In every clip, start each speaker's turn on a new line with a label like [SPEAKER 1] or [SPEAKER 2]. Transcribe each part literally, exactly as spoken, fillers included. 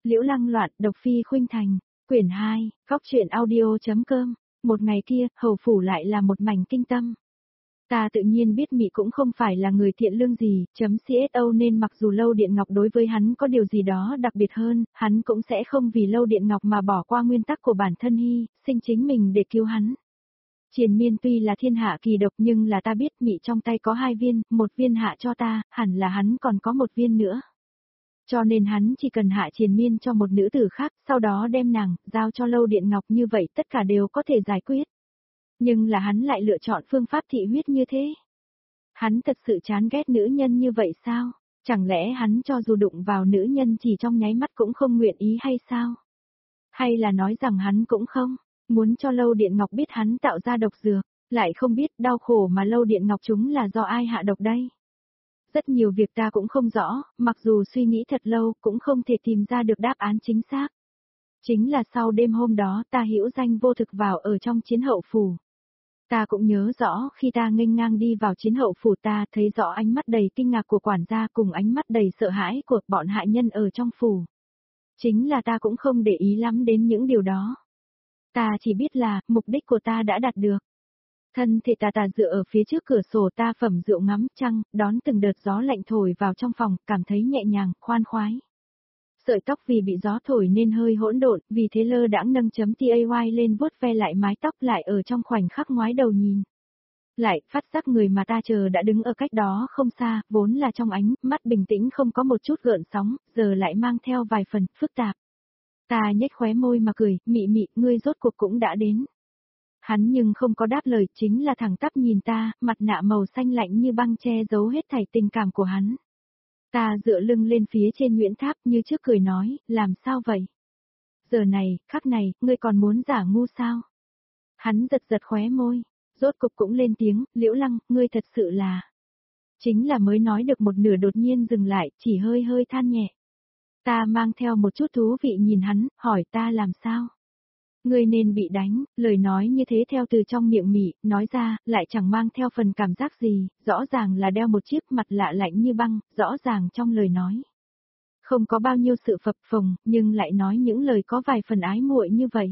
[SPEAKER 1] Liễu Lăng loạn, độc phi khuynh thành, quyển hai, góc truyện audio.com, một ngày kia, hầu phủ lại là một mảnh kinh tâm. Ta tự nhiên biết Mị cũng không phải là người thiện lương gì, chấm xô nên mặc dù Lâu Điện Ngọc đối với hắn có điều gì đó đặc biệt hơn, hắn cũng sẽ không vì Lâu Điện Ngọc mà bỏ qua nguyên tắc của bản thân hy, sinh chính mình để cứu hắn. Triền miên tuy là thiên hạ kỳ độc nhưng là ta biết Mị trong tay có hai viên, một viên hạ cho ta, hẳn là hắn còn có một viên nữa. Cho nên hắn chỉ cần hạ triền miên cho một nữ tử khác, sau đó đem nàng, giao cho Lâu Điện Ngọc như vậy tất cả đều có thể giải quyết. Nhưng là hắn lại lựa chọn phương pháp thị huyết như thế. Hắn thật sự chán ghét nữ nhân như vậy sao? Chẳng lẽ hắn cho dù đụng vào nữ nhân chỉ trong nháy mắt cũng không nguyện ý hay sao? Hay là nói rằng hắn cũng không, muốn cho Lâu Điện Ngọc biết hắn tạo ra độc dược, lại không biết đau khổ mà Lâu Điện Ngọc chúng là do ai hạ độc đây? Rất nhiều việc ta cũng không rõ, mặc dù suy nghĩ thật lâu cũng không thể tìm ra được đáp án chính xác. Chính là sau đêm hôm đó ta hữu danh vô thực vào ở trong chiến hậu phủ. Ta cũng nhớ rõ khi ta nghênh ngang đi vào chiến hậu phủ ta thấy rõ ánh mắt đầy kinh ngạc của quản gia cùng ánh mắt đầy sợ hãi của bọn hạ nhân ở trong phủ. Chính là ta cũng không để ý lắm đến những điều đó. Ta chỉ biết là mục đích của ta đã đạt được. Thân thể tà tà dựa ở phía trước cửa sổ ta phẩm rượu ngắm trăng, đón từng đợt gió lạnh thổi vào trong phòng, cảm thấy nhẹ nhàng, khoan khoái. Sợi tóc vì bị gió thổi nên hơi hỗn độn, vì thế lơ đãng nâng chấm tay lên vuốt ve lại mái tóc lại ở trong khoảnh khắc ngoái đầu nhìn. Lại, phát giác người mà ta chờ đã đứng ở cách đó không xa, vốn là trong ánh, mắt bình tĩnh không có một chút gợn sóng, giờ lại mang theo vài phần, phức tạp. Ta nhếch khóe môi mà cười, Mị Mị, ngươi rốt cuộc cũng đã đến. Hắn nhưng không có đáp lời, chính là thẳng tắp nhìn ta, mặt nạ màu xanh lạnh như băng che giấu hết thảy tình cảm của hắn. Ta dựa lưng lên phía trên Nguyễn Tháp như trước cười nói, làm sao vậy? Giờ này, khắc này, ngươi còn muốn giả ngu sao? Hắn giật giật khóe môi, rốt cục cũng lên tiếng, Liễu Lăng, ngươi thật sự là... Chính là mới nói được một nửa đột nhiên dừng lại, chỉ hơi hơi than nhẹ. Ta mang theo một chút thú vị nhìn hắn, hỏi ta làm sao? Ngươi nên bị đánh, lời nói như thế theo từ trong miệng Mị, nói ra, lại chẳng mang theo phần cảm giác gì, rõ ràng là đeo một chiếc mặt lạ lạnh như băng, rõ ràng trong lời nói. Không có bao nhiêu sự phập phồng, nhưng lại nói những lời có vài phần ái muội như vậy.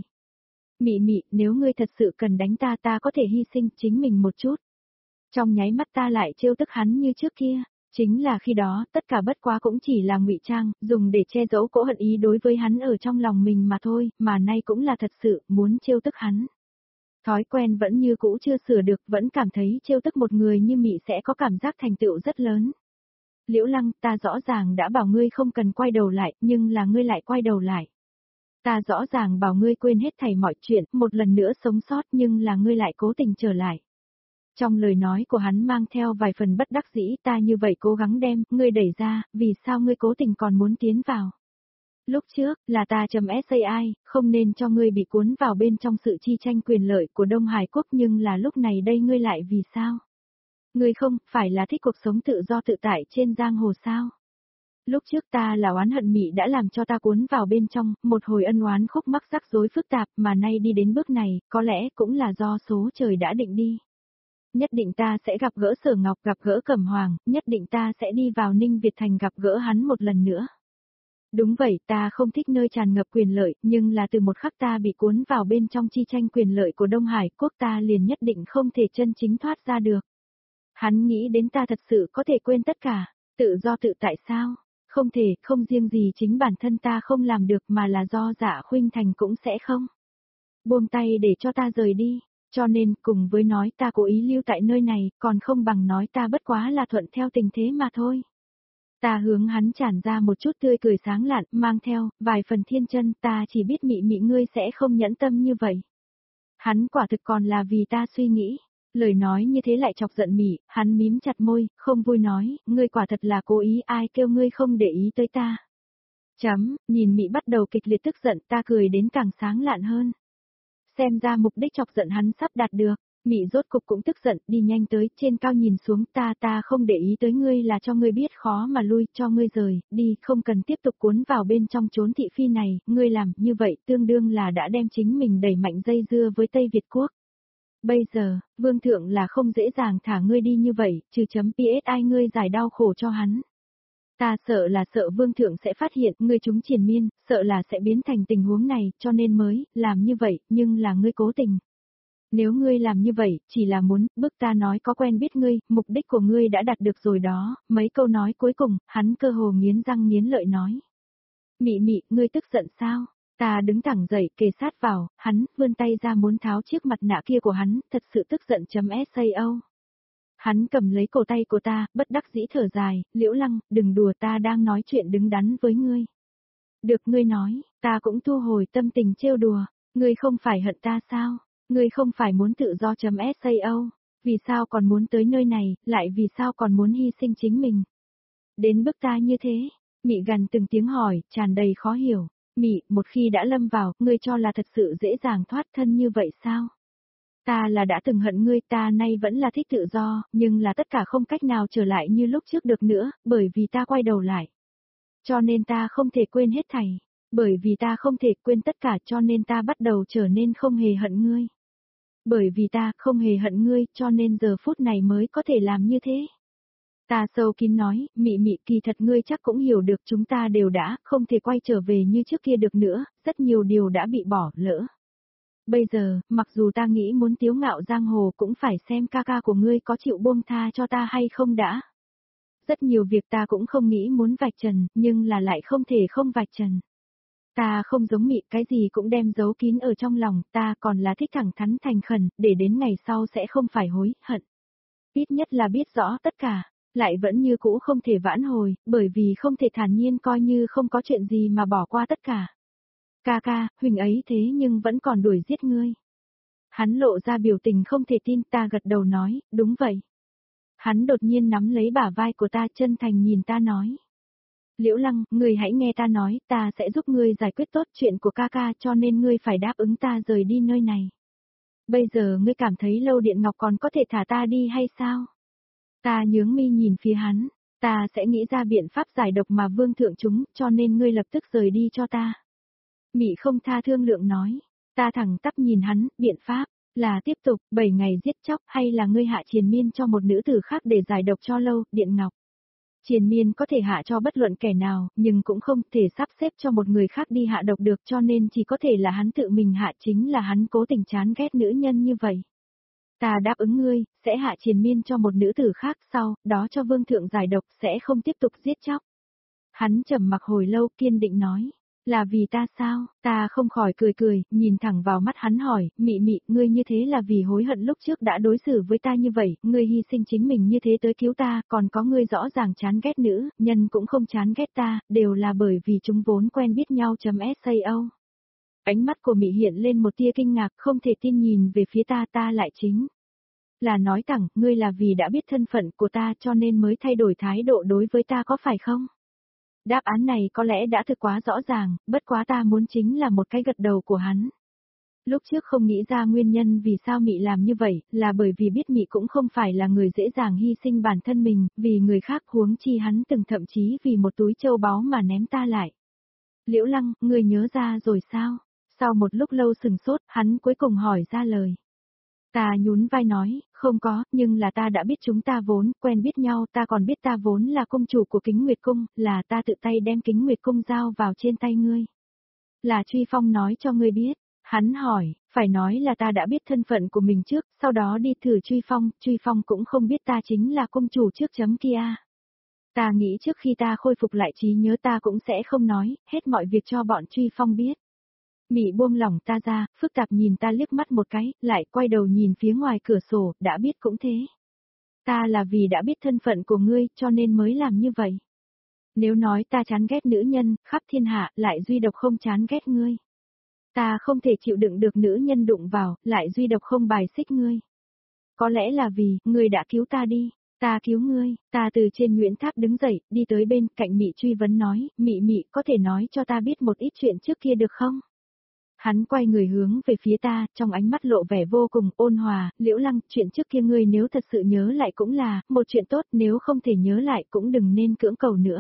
[SPEAKER 1] Mị Mị, nếu ngươi thật sự cần đánh ta ta có thể hy sinh chính mình một chút. Trong nháy mắt ta lại trêu tức hắn như trước kia. Chính là khi đó, tất cả bất quá cũng chỉ là ngụy trang, dùng để che giấu cỗ hận ý đối với hắn ở trong lòng mình mà thôi, mà nay cũng là thật sự, muốn trêu tức hắn. Thói quen vẫn như cũ chưa sửa được, vẫn cảm thấy trêu tức một người như Mị sẽ có cảm giác thành tựu rất lớn. Liễu Lăng, ta rõ ràng đã bảo ngươi không cần quay đầu lại, nhưng là ngươi lại quay đầu lại. Ta rõ ràng bảo ngươi quên hết thảy mọi chuyện, một lần nữa sống sót nhưng là ngươi lại cố tình trở lại. Trong lời nói của hắn mang theo vài phần bất đắc dĩ, ta như vậy cố gắng đem, ngươi đẩy ra, vì sao ngươi cố tình còn muốn tiến vào. Lúc trước, là ta chấm sai, không nên cho ngươi bị cuốn vào bên trong sự chi tranh quyền lợi của Đông Hải Quốc nhưng là lúc này đây ngươi lại vì sao? Ngươi không, phải là thích cuộc sống tự do tự tại trên giang hồ sao? Lúc trước ta là oán hận Mị đã làm cho ta cuốn vào bên trong, một hồi ân oán khúc mắc rắc rối phức tạp mà nay đi đến bước này, có lẽ cũng là do số trời đã định đi. Nhất định ta sẽ gặp gỡ Sở Ngọc, gặp gỡ Cẩm Hoàng, nhất định ta sẽ đi vào Ninh Việt Thành gặp gỡ hắn một lần nữa. Đúng vậy, ta không thích nơi tràn ngập quyền lợi, nhưng là từ một khắc ta bị cuốn vào bên trong chi tranh quyền lợi của Đông Hải Quốc ta liền nhất định không thể chân chính thoát ra được. Hắn nghĩ đến ta thật sự có thể quên tất cả, tự do tự tại sao? Không thể, không riêng gì chính bản thân ta không làm được mà là do Dạ Khuynh Thành cũng sẽ không. Buông tay để cho ta rời đi. Cho nên, cùng với nói ta cố ý lưu tại nơi này, còn không bằng nói ta bất quá là thuận theo tình thế mà thôi. Ta hướng hắn tràn ra một chút tươi cười sáng lạn, mang theo, vài phần thiên chân, ta chỉ biết Mị Mị ngươi sẽ không nhẫn tâm như vậy. Hắn quả thực còn là vì ta suy nghĩ. Lời nói như thế lại chọc giận Mị, hắn mím chặt môi, không vui nói, ngươi quả thật là cố ý, ai kêu ngươi không để ý tới ta. Chấm, nhìn Mị bắt đầu kịch liệt tức giận, ta cười đến càng sáng lạn hơn. Xem ra mục đích chọc giận hắn sắp đạt được, Mị rốt cục cũng tức giận, đi nhanh tới, trên cao nhìn xuống, ta ta không để ý tới ngươi là cho ngươi biết khó mà lui, cho ngươi rời, đi, không cần tiếp tục cuốn vào bên trong chốn thị phi này, ngươi làm như vậy tương đương là đã đem chính mình đẩy mạnh dây dưa với Tây Việt Quốc. Bây giờ, Vương Thượng là không dễ dàng thả ngươi đi như vậy, trừ chấm pi ét ai ngươi giải đau khổ cho hắn. Ta sợ là sợ vương thượng sẽ phát hiện ngươi trúng triền miên, sợ là sẽ biến thành tình huống này, cho nên mới, làm như vậy, nhưng là ngươi cố tình. Nếu ngươi làm như vậy, chỉ là muốn, bức ta nói có quen biết ngươi, mục đích của ngươi đã đạt được rồi đó, mấy câu nói cuối cùng, hắn cơ hồ nghiến răng nghiến lợi nói. Mị mị, ngươi tức giận sao? Ta đứng thẳng dậy, kề sát vào, hắn, vươn tay ra muốn tháo chiếc mặt nạ kia của hắn, thật sự tức giận chấm sao. Hắn cầm lấy cổ tay của ta, bất đắc dĩ thở dài, Liễu Lăng, đừng đùa, ta đang nói chuyện đứng đắn với ngươi. Được, ngươi nói, ta cũng thu hồi tâm tình trêu đùa, ngươi không phải hận ta sao? Ngươi không phải muốn tự do chấm sao? Vì sao còn muốn tới nơi này, lại vì sao còn muốn hy sinh chính mình? Đến bức ta như thế, Mị gằn từng tiếng hỏi, tràn đầy khó hiểu. Mị, một khi đã lâm vào, ngươi cho là thật sự dễ dàng thoát thân như vậy sao? Ta là đã từng hận ngươi, ta nay vẫn là thích tự do, nhưng là tất cả không cách nào trở lại như lúc trước được nữa, bởi vì ta quay đầu lại. Cho nên ta không thể quên hết thảy, bởi vì ta không thể quên tất cả cho nên ta bắt đầu trở nên không hề hận ngươi. Bởi vì ta không hề hận ngươi cho nên giờ phút này mới có thể làm như thế. Ta sâu kín nói, Mị Mị, kỳ thật ngươi chắc cũng hiểu được chúng ta đều đã không thể quay trở về như trước kia được nữa, rất nhiều điều đã bị bỏ lỡ. Bây giờ, mặc dù ta nghĩ muốn tiếu ngạo giang hồ cũng phải xem ca ca của ngươi có chịu buông tha cho ta hay không đã. Rất nhiều việc ta cũng không nghĩ muốn vạch trần, nhưng là lại không thể không vạch trần. Ta không giống Mị, cái gì cũng đem giấu kín ở trong lòng, ta còn là thích thẳng thắn thành khẩn, để đến ngày sau sẽ không phải hối hận. Ít nhất là biết rõ tất cả, lại vẫn như cũ không thể vãn hồi, bởi vì không thể thản nhiên coi như không có chuyện gì mà bỏ qua tất cả. Ca ca, huynh ấy thế nhưng vẫn còn đuổi giết ngươi. Hắn lộ ra biểu tình không thể tin, ta gật đầu nói, đúng vậy. Hắn đột nhiên nắm lấy bả vai của ta, chân thành nhìn ta nói. Liễu Lăng, ngươi hãy nghe ta nói, ta sẽ giúp ngươi giải quyết tốt chuyện của ca ca cho nên ngươi phải đáp ứng ta rời đi nơi này. Bây giờ ngươi cảm thấy Lâu Điện Ngọc còn có thể thả ta đi hay sao? Ta nhướng mi nhìn phía hắn, ta sẽ nghĩ ra biện pháp giải độc mà vương thượng chúng, cho nên ngươi lập tức rời đi cho ta. Mị không tha thương lượng nói, ta thẳng tắp nhìn hắn, biện pháp, là tiếp tục, bảy ngày giết chóc hay là ngươi hạ triền miên cho một nữ tử khác để giải độc cho Lâu, Điện Ngọc. Triền miên có thể hạ cho bất luận kẻ nào, nhưng cũng không thể sắp xếp cho một người khác đi hạ độc được cho nên chỉ có thể là hắn tự mình hạ, chính là hắn cố tình chán ghét nữ nhân như vậy. Ta đáp ứng ngươi, sẽ hạ triền miên cho một nữ tử khác sau, đó cho vương thượng giải độc sẽ không tiếp tục giết chóc. Hắn trầm mặc hồi lâu kiên định nói, là vì ta sao, ta không khỏi cười cười, nhìn thẳng vào mắt hắn hỏi, Mị Mị, ngươi như thế là vì hối hận lúc trước đã đối xử với ta như vậy, ngươi hy sinh chính mình như thế tới cứu ta, còn có ngươi rõ ràng chán ghét nữ, nhân cũng không chán ghét ta, đều là bởi vì chúng vốn quen biết nhau chấm sao. Ánh mắt của Mị hiện lên một tia kinh ngạc, không thể tin nhìn về phía ta, ta lại chính là nói thẳng, ngươi là vì đã biết thân phận của ta cho nên mới thay đổi thái độ đối với ta có phải không? Đáp án này có lẽ đã thực quá rõ ràng, bất quá ta muốn chính là một cái gật đầu của hắn. Lúc trước không nghĩ ra nguyên nhân vì sao Mị làm như vậy, là bởi vì biết Mị cũng không phải là người dễ dàng hy sinh bản thân mình, vì người khác huống chi hắn từng thậm chí vì một túi châu báu mà ném ta lại. Liễu Lăng, ngươi nhớ ra rồi sao? Sau một lúc lâu sừng sốt, hắn cuối cùng hỏi ra lời. Ta nhún vai nói, không có, nhưng là ta đã biết chúng ta vốn, quen biết nhau, ta còn biết ta vốn là cung chủ của Kính Nguyệt Cung, là ta tự tay đem Kính Nguyệt Cung giao vào trên tay ngươi. Là Truy Phong nói cho ngươi biết, hắn hỏi, phải nói là ta đã biết thân phận của mình trước, sau đó đi thử Truy Phong, Truy Phong cũng không biết ta chính là cung chủ trước chấm kia. Ta nghĩ trước khi ta khôi phục lại trí nhớ ta cũng sẽ không nói, hết mọi việc cho bọn Truy Phong biết. Mị buông lỏng ta ra, phức tạp nhìn ta liếc mắt một cái, lại quay đầu nhìn phía ngoài cửa sổ, đã biết cũng thế. Ta là vì đã biết thân phận của ngươi, cho nên mới làm như vậy. Nếu nói ta chán ghét nữ nhân, khắp thiên hạ, lại duy độc không chán ghét ngươi. Ta không thể chịu đựng được nữ nhân đụng vào, lại duy độc không bài xích ngươi. Có lẽ là vì, ngươi đã cứu ta đi. Ta cứu ngươi, ta từ trên Nguyễn Tháp đứng dậy, đi tới bên cạnh Mị truy vấn nói, Mị Mị có thể nói cho ta biết một ít chuyện trước kia được không? Hắn quay người hướng về phía ta, trong ánh mắt lộ vẻ vô cùng ôn hòa, Liễu Lăng, chuyện trước kia ngươi nếu thật sự nhớ lại cũng là, một chuyện tốt, nếu không thể nhớ lại cũng đừng nên cưỡng cầu nữa.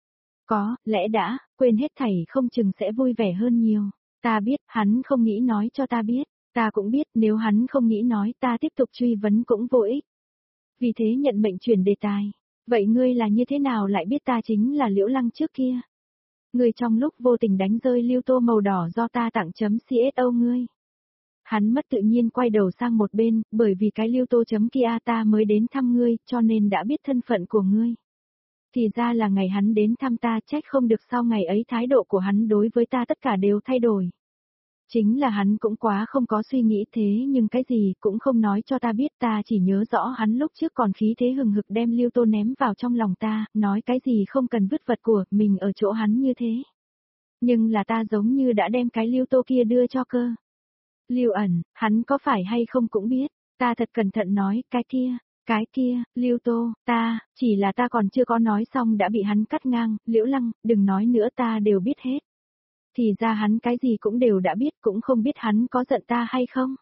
[SPEAKER 1] Có, lẽ đã, quên hết thảy không chừng sẽ vui vẻ hơn nhiều. Ta biết, hắn không nghĩ nói cho ta biết, ta cũng biết nếu hắn không nghĩ nói ta tiếp tục truy vấn cũng vô ích. Vì thế nhận mệnh chuyển đề tài. Vậy ngươi là như thế nào lại biết ta chính là Liễu Lăng trước kia? Ngươi trong lúc vô tình đánh rơi lưu tô màu đỏ do ta tặng chấm xô ngươi. Hắn mất tự nhiên quay đầu sang một bên, bởi vì cái lưu tô chấm kia ta mới đến thăm ngươi, cho nên đã biết thân phận của ngươi. Thì ra là ngày hắn đến thăm ta, trách không được sau ngày ấy thái độ của hắn đối với ta tất cả đều thay đổi. Chính là hắn cũng quá không có suy nghĩ thế nhưng cái gì cũng không nói cho ta biết, ta chỉ nhớ rõ hắn lúc trước còn khí thế hừng hực đem lưu tô ném vào trong lòng ta, nói cái gì không cần vứt vật của mình ở chỗ hắn như thế. Nhưng là ta giống như đã đem cái lưu tô kia đưa cho cơ. Lưu ẩn, hắn có phải hay không cũng biết, ta thật cẩn thận nói, cái kia, cái kia, Lưu Tô, ta, chỉ là ta còn chưa có nói xong đã bị hắn cắt ngang, Liễu Lăng, đừng nói nữa ta đều biết hết. Thì ra hắn cái gì cũng đều đã biết, cũng không biết hắn có giận ta hay không.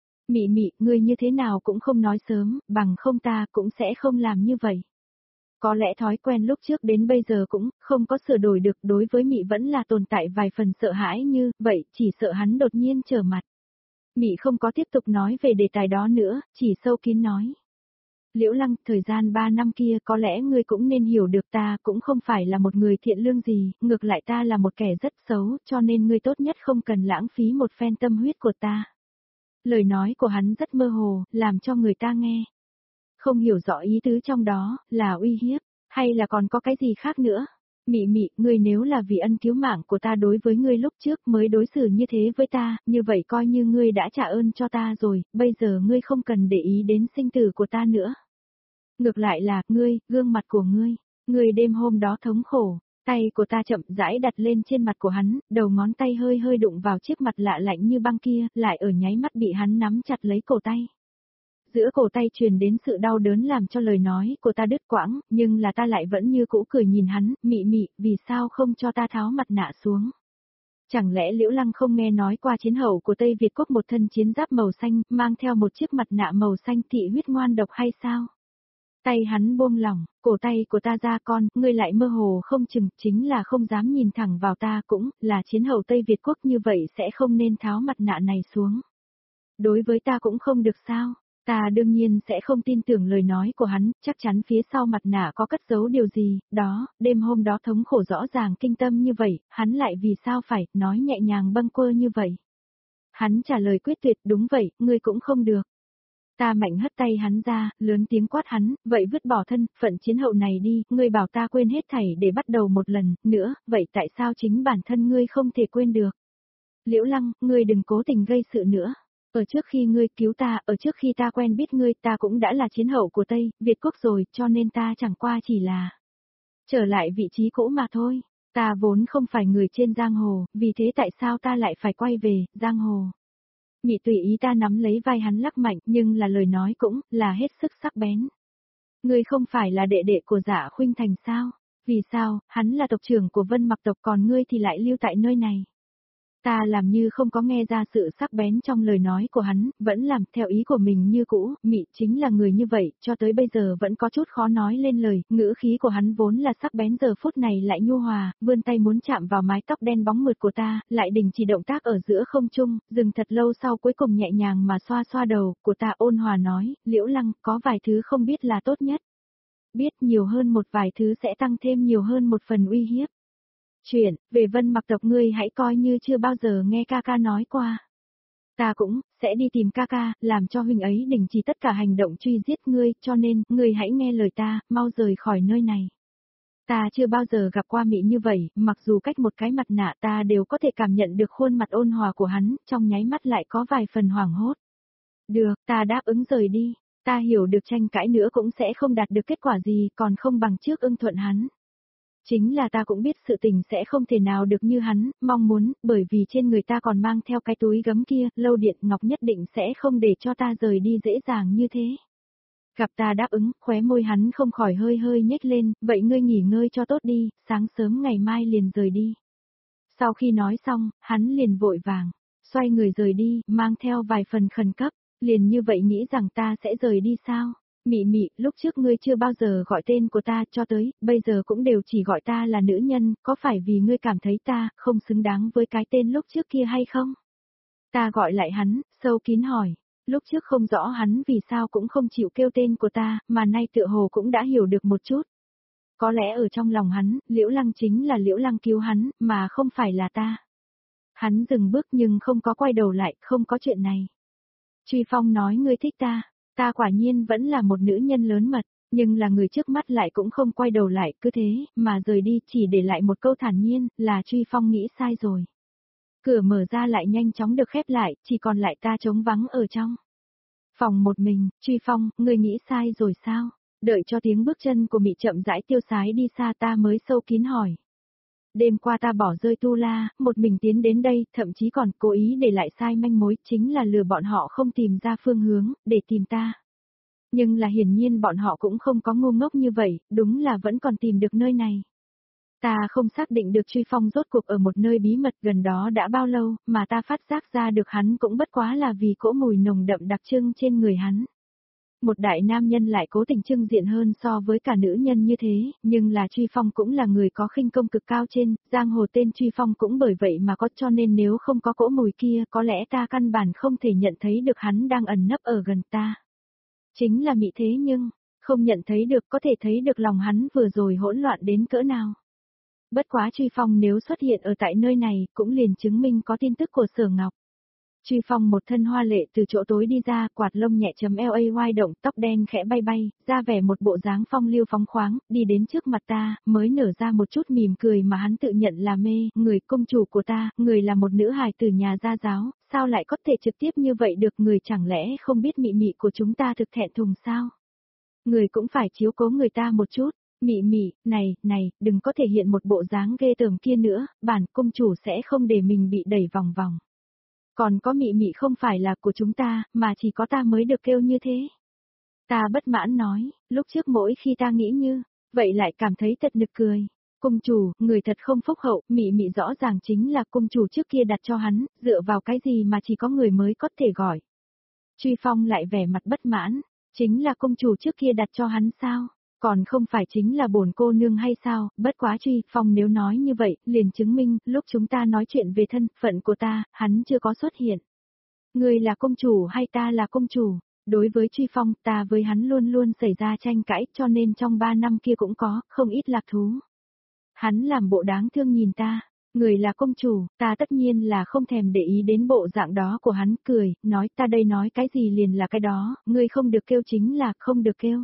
[SPEAKER 1] Mị mị, ngươi như thế nào cũng không nói sớm, bằng không ta cũng sẽ không làm như vậy. Có lẽ thói quen lúc trước đến bây giờ cũng không có sửa đổi được, đối với mị vẫn là tồn tại vài phần sợ hãi như vậy, chỉ sợ hắn đột nhiên trở mặt. Mị không có tiếp tục nói về đề tài đó nữa, chỉ sâu kín nói. Liễu Lăng, thời gian ba năm kia có lẽ ngươi cũng nên hiểu được ta cũng không phải là một người thiện lương gì, ngược lại ta là một kẻ rất xấu, cho nên ngươi tốt nhất không cần lãng phí một phen tâm huyết của ta. Lời nói của hắn rất mơ hồ, làm cho người ta nghe. Không hiểu rõ ý tứ trong đó, là uy hiếp, hay là còn có cái gì khác nữa. Mị mị, ngươi nếu là vì ân cứu mạng của ta đối với ngươi lúc trước mới đối xử như thế với ta, như vậy coi như ngươi đã trả ơn cho ta rồi, bây giờ ngươi không cần để ý đến sinh tử của ta nữa. Ngược lại là, ngươi, gương mặt của ngươi, ngươi đêm hôm đó thống khổ, tay của ta chậm rãi đặt lên trên mặt của hắn, đầu ngón tay hơi hơi đụng vào chiếc mặt lạ lạnh như băng kia, lại ở nháy mắt bị hắn nắm chặt lấy cổ tay. Giữa cổ tay truyền đến sự đau đớn làm cho lời nói của ta đứt quãng, nhưng là ta lại vẫn như cũ cười nhìn hắn, mị mị, vì sao không cho ta tháo mặt nạ xuống. Chẳng lẽ Liễu Lăng không nghe nói qua chiến hậu của Tây Việt quốc một thân chiến giáp màu xanh, mang theo một chiếc mặt nạ màu xanh thị huyết ngoan độc hay sao? Tay hắn buông lỏng, cổ tay của ta ra con, ngươi lại mơ hồ không chừng, chính là không dám nhìn thẳng vào ta cũng, là chiến hậu Tây Việt quốc như vậy sẽ không nên tháo mặt nạ này xuống. Đối với ta cũng không được sao? Ta đương nhiên sẽ không tin tưởng lời nói của hắn, chắc chắn phía sau mặt nạ có cất giấu điều gì, đó, đêm hôm đó thống khổ rõ ràng kinh tâm như vậy, hắn lại vì sao phải, nói nhẹ nhàng bâng quơ như vậy. Hắn trả lời quyết tuyệt, đúng vậy, ngươi cũng không được. Ta mạnh hất tay hắn ra, lớn tiếng quát hắn, vậy vứt bỏ thân, phận chiến hậu này đi, ngươi bảo ta quên hết thảy để bắt đầu một lần, nữa, vậy tại sao chính bản thân ngươi không thể quên được? Liễu Lăng, ngươi đừng cố tình gây sự nữa. Ở trước khi ngươi cứu ta, ở trước khi ta quen biết ngươi, ta cũng đã là chiến hậu của Tây, Việt quốc rồi, cho nên ta chẳng qua chỉ là trở lại vị trí cũ mà thôi. Ta vốn không phải người trên giang hồ, vì thế tại sao ta lại phải quay về, giang hồ. Mị tùy ý ta nắm lấy vai hắn lắc mạnh, nhưng là lời nói cũng, là hết sức sắc bén. Ngươi không phải là đệ đệ của Dạ Khuynh Thành sao? Vì sao, hắn là tộc trưởng của Vân Mặc tộc còn ngươi thì lại lưu tại nơi này? Ta làm như không có nghe ra sự sắc bén trong lời nói của hắn, vẫn làm theo ý của mình như cũ, Mị chính là người như vậy, cho tới bây giờ vẫn có chút khó nói lên lời, ngữ khí của hắn vốn là sắc bén giờ phút này lại nhu hòa, vươn tay muốn chạm vào mái tóc đen bóng mượt của ta, lại đình chỉ động tác ở giữa không trung, dừng thật lâu sau cuối cùng nhẹ nhàng mà xoa xoa đầu, của ta ôn hòa nói, Liễu Lăng, có vài thứ không biết là tốt nhất. Biết nhiều hơn một vài thứ sẽ tăng thêm nhiều hơn một phần uy hiếp. Chuyện, về Vân Mặc tộc ngươi hãy coi như chưa bao giờ nghe ca ca nói qua. Ta cũng, sẽ đi tìm ca ca, làm cho huynh ấy đình chỉ tất cả hành động truy giết ngươi, cho nên, ngươi hãy nghe lời ta, mau rời khỏi nơi này. Ta chưa bao giờ gặp qua Mị như vậy, mặc dù cách một cái mặt nạ ta đều có thể cảm nhận được khuôn mặt ôn hòa của hắn, trong nháy mắt lại có vài phần hoảng hốt. Được, ta đáp ứng rời đi, ta hiểu được tranh cãi nữa cũng sẽ không đạt được kết quả gì, còn không bằng trước ưng thuận hắn. Chính là ta cũng biết sự tình sẽ không thể nào được như hắn, mong muốn, bởi vì trên người ta còn mang theo cái túi gấm kia, Lâu Điện Ngọc nhất định sẽ không để cho ta rời đi dễ dàng như thế. Gặp ta đáp ứng, khóe môi hắn không khỏi hơi hơi nhếch lên, vậy ngươi nghỉ ngơi cho tốt đi, sáng sớm ngày mai liền rời đi. Sau khi nói xong, hắn liền vội vàng, xoay người rời đi, mang theo vài phần khẩn cấp, liền như vậy nghĩ rằng ta sẽ rời đi sao? Mị mị, lúc trước ngươi chưa bao giờ gọi tên của ta cho tới, bây giờ cũng đều chỉ gọi ta là nữ nhân, có phải vì ngươi cảm thấy ta không xứng đáng với cái tên lúc trước kia hay không? Ta gọi lại hắn, sâu kín hỏi, Lúc trước không rõ hắn vì sao cũng không chịu kêu tên của ta, mà nay tựa hồ cũng đã hiểu được một chút. Có lẽ ở trong lòng hắn, Liễu Lăng chính là Liễu Lăng cứu hắn, mà không phải là ta. Hắn dừng bước nhưng không có quay đầu lại, không có chuyện này. Truy Phong nói ngươi thích ta, ta quả nhiên vẫn là một nữ nhân lớn mật, nhưng là người trước mắt lại cũng không quay đầu lại, cứ thế, mà rời đi chỉ để lại một câu thản nhiên, là Truy Phong nghĩ sai rồi. Cửa mở ra lại nhanh chóng được khép lại, chỉ còn lại ta trống vắng ở trong. Phòng một mình, Truy Phong, ngươi nghĩ sai rồi sao? Đợi cho tiếng bước chân của Mị chậm rãi tiêu sái đi xa ta mới sâu kín hỏi. Đêm qua ta bỏ rơi Tu La, một mình tiến đến đây, thậm chí còn cố ý để lại sai manh mối, chính là lừa bọn họ không tìm ra phương hướng, để tìm ta. Nhưng là hiển nhiên bọn họ cũng không có ngu ngốc như vậy, đúng là vẫn còn tìm được nơi này. Ta không xác định được Truy Phong rốt cuộc ở một nơi bí mật gần đó đã bao lâu, mà ta phát giác ra được hắn cũng bất quá là vì cỗ mùi nồng đậm đặc trưng trên người hắn. Một đại nam nhân lại cố tình trưng diện hơn so với cả nữ nhân như thế, nhưng là Truy Phong cũng là người có khinh công cực cao trên, giang hồ tên Truy Phong cũng bởi vậy mà có, cho nên nếu không có cỗ mùi kia có lẽ ta căn bản không thể nhận thấy được hắn đang ẩn nấp ở gần ta. Chính là Mị thế nhưng, không nhận thấy được có thể thấy được lòng hắn vừa rồi hỗn loạn đến cỡ nào. Bất quá Truy Phong nếu xuất hiện ở tại nơi này cũng liền chứng minh có tin tức của Sở Ngọc. Truy Phong một thân hoa lệ từ chỗ tối đi ra, quạt lông nhẹ chấm eo a oai động, tóc đen khẽ bay bay, ra vẻ một bộ dáng phong lưu phóng khoáng, đi đến trước mặt ta, mới nở ra một chút mỉm cười mà hắn tự nhận là mê, người công chủ của ta, người là một nữ hài từ nhà gia giáo, sao lại có thể trực tiếp như vậy được, người chẳng lẽ không biết Mị Mị của chúng ta thực thẹn thùng sao? Người cũng phải chiếu cố người ta một chút. Mị Mị, này, này, đừng có thể hiện một bộ dáng ghê tởm kia nữa, bản công chủ sẽ không để mình bị đẩy vòng vòng. Còn có Mị Mị không phải là của chúng ta, mà chỉ có ta mới được kêu như thế. Ta bất mãn nói, lúc trước mỗi khi ta nghĩ như, vậy lại cảm thấy thật nực cười. Cung chủ, người thật không phúc hậu, Mị Mị rõ ràng chính là cung chủ trước kia đặt cho hắn, dựa vào cái gì mà chỉ có người mới có thể gọi. Truy Phong lại vẻ mặt bất mãn, chính là cung chủ trước kia đặt cho hắn sao? Còn không phải chính là bổn cô nương hay sao, bất quá Truy Phong nếu nói như vậy, liền chứng minh, lúc chúng ta nói chuyện về thân phận của ta, hắn chưa có xuất hiện. Người là công chủ hay ta là công chủ? Đối với Truy Phong, ta với hắn luôn luôn xảy ra tranh cãi, cho nên trong ba năm kia cũng có, không ít lạc thú. Hắn làm bộ đáng thương nhìn ta, người là công chủ, ta tất nhiên là không thèm để ý đến bộ dạng đó của hắn, cười, nói ta đây nói cái gì liền là cái đó, ngươi không được kêu chính là không được kêu.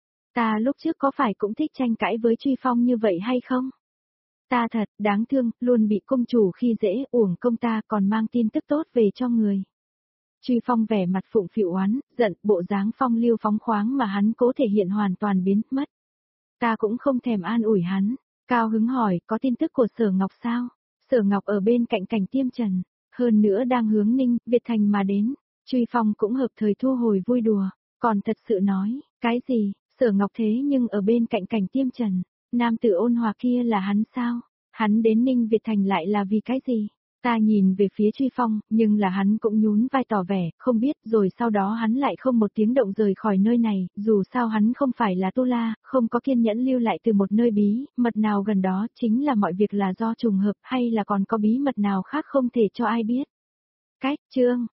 [SPEAKER 1] Ta lúc trước có phải cũng thích tranh cãi với Truy Phong như vậy hay không? Ta thật, đáng thương, luôn bị công chủ khi dễ, uổng công ta còn mang tin tức tốt về cho người. Truy Phong vẻ mặt phụng phịu oán, giận, bộ dáng phong lưu phóng khoáng mà hắn cố thể hiện hoàn toàn biến mất. Ta cũng không thèm an ủi hắn, cao hứng hỏi, có tin tức của Sở Ngọc sao? Sở Ngọc ở bên cạnh Cảnh Tiêm Trần, hơn nữa đang hướng Ninh, Việt Thành mà đến. Truy Phong cũng hợp thời thu hồi vui đùa, còn thật sự nói, cái gì? Sở Ngọc thế nhưng ở bên cạnh Cảnh Tiêm Trần, nam tử ôn hòa kia là hắn sao? Hắn đến Ninh Việt Thành lại là vì cái gì? Ta nhìn về phía Truy Phong, nhưng là hắn cũng nhún vai tỏ vẻ, không biết, rồi sau đó hắn lại không một tiếng động rời khỏi nơi này, dù sao hắn không phải là Tu La, không có kiên nhẫn lưu lại từ một nơi bí, mật nào gần đó, chính là mọi việc là do trùng hợp hay là còn có bí mật nào khác không thể cho ai biết. Cách, chương